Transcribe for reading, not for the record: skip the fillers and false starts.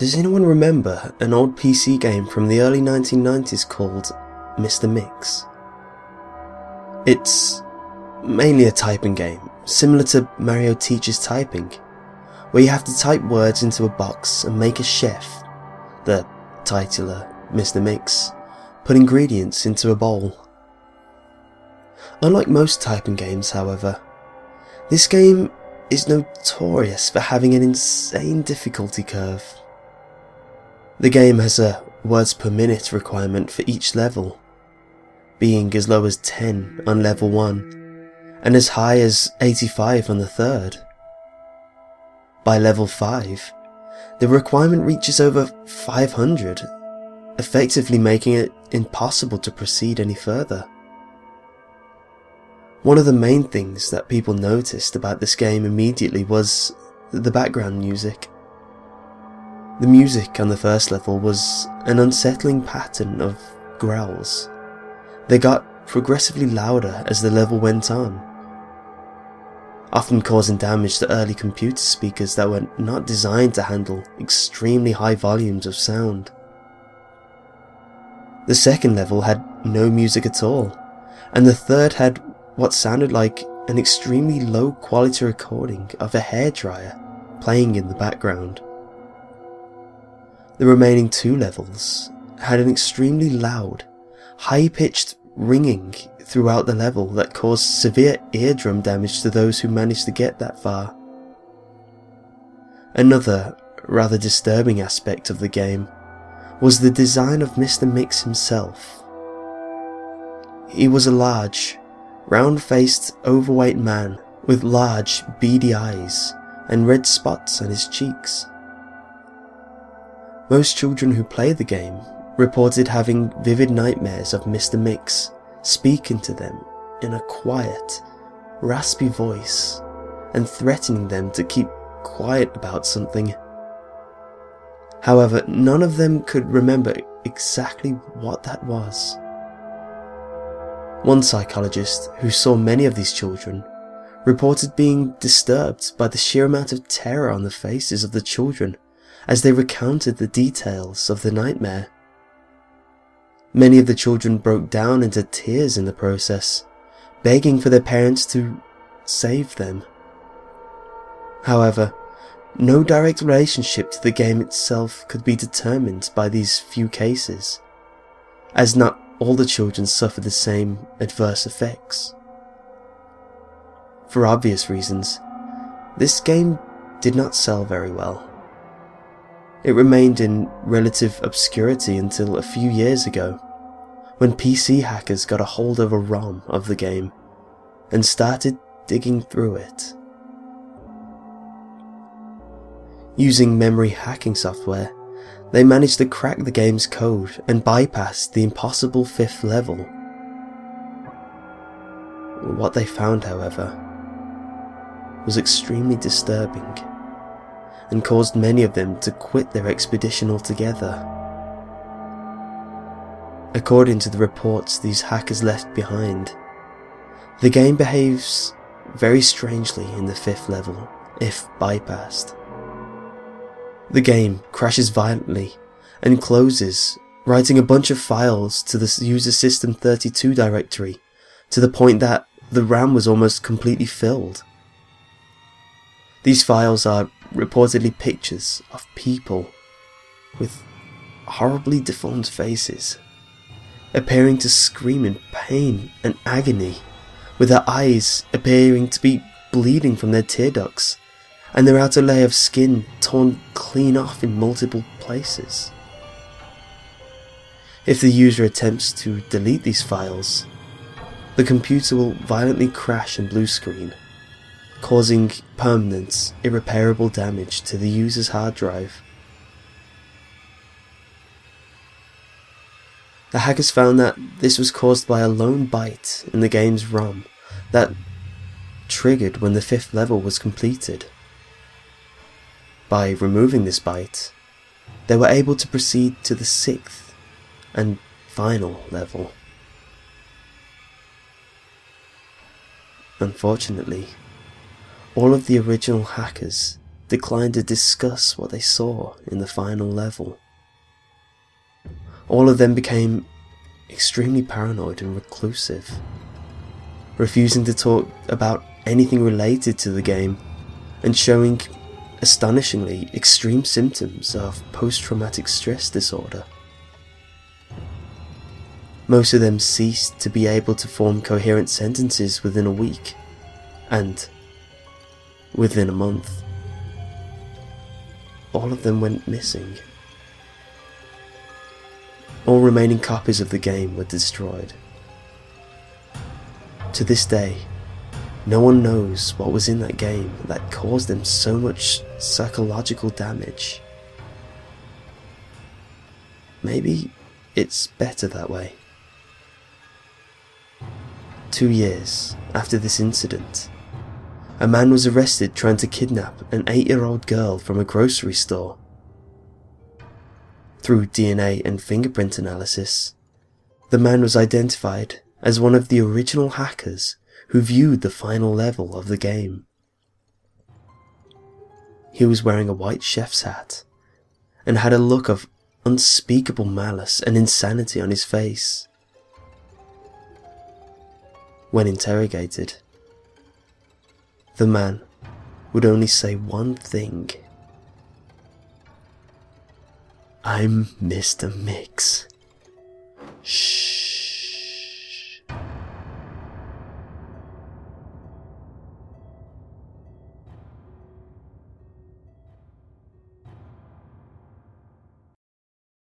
Does anyone remember an old PC game from the early 1990s called Mr. Mix? It's mainly a typing game, similar to Mario Teaches Typing, where you have to type words into a box and make a chef, the titular Mr. Mix, put ingredients into a bowl. Unlike most typing games, however, this game is notorious for having an insane difficulty curve. The game has a words per minute requirement for each level, being as low as 10 on level 1 and as high as 85 on the third. By level 5, the requirement reaches over 500, effectively making it impossible to proceed any further. One of the main things that people noticed about this game immediately was the background music. The music on the first level was an unsettling pattern of growls. They got progressively louder as the level went on, often causing damage to early computer speakers that were not designed to handle extremely high volumes of sound. The second level had no music at all, and the third had what sounded like an extremely low quality recording of a hairdryer playing in the background. The remaining 2 levels had an extremely loud, high-pitched ringing throughout the level that caused severe eardrum damage to those who managed to get that far. Another rather disturbing aspect of the game was the design of Mr. Mix himself. He was a large, round-faced, overweight man with large, beady eyes and red spots on his cheeks. Most children who play the game reported having vivid nightmares of Mr. Mix speaking to them in a quiet, raspy voice and threatening them to keep quiet about something. However, none of them could remember exactly what that was. One psychologist who saw many of these children reported being disturbed by the sheer amount of terror on the faces of the children as they recounted the details of the nightmare. Many of the children broke down into tears in the process, begging for their parents to save them. However, no direct relationship to the game itself could be determined by these few cases, as not all the children suffered the same adverse effects. For obvious reasons, this game did not sell very well. It remained in relative obscurity until a few years ago, when PC hackers got a hold of a ROM of the game and started digging through it. Using memory hacking software, they managed to crack the game's code and bypass the impossible 5th level. What they found, however, was extremely disturbing and caused many of them to quit their expedition altogether. According to the reports these hackers left behind, the game behaves very strangely in the 5th level if bypassed. The game crashes violently and closes, writing a bunch of files to the user system 32 directory to the point that the RAM was almost completely filled. These files are reportedly pictures of people with horribly deformed faces, appearing to scream in pain and agony, with their eyes appearing to be bleeding from their tear ducts, and their outer layer of skin torn clean off in multiple places. If the user attempts to delete these files, the computer will violently crash and blue screen, causing permanent, irreparable damage to the user's hard drive. The hackers found that this was caused by a lone byte in the game's ROM that triggered when the 5th level was completed. By removing this byte, they were able to proceed to the 6th and final level. Unfortunately, all of the original hackers declined to discuss what they saw in the final level. All of them became extremely paranoid and reclusive, refusing to talk about anything related to the game and showing astonishingly extreme symptoms of post-traumatic stress disorder. Most of them ceased to be able to form coherent sentences within a week, and within a month, all of them went missing. All remaining copies of the game were destroyed. To this day, no one knows what was in that game that caused them so much psychological damage. Maybe it's better that way. 2 years after this incident, a man was arrested trying to kidnap an 8-year-old girl from a grocery store. Through DNA and fingerprint analysis, the man was identified as one of the original hackers who viewed the final level of the game. He was wearing a white chef's hat and had a look of unspeakable malice and insanity on his face. When interrogated, the man would only say one thing: "I'm Mr. Mix."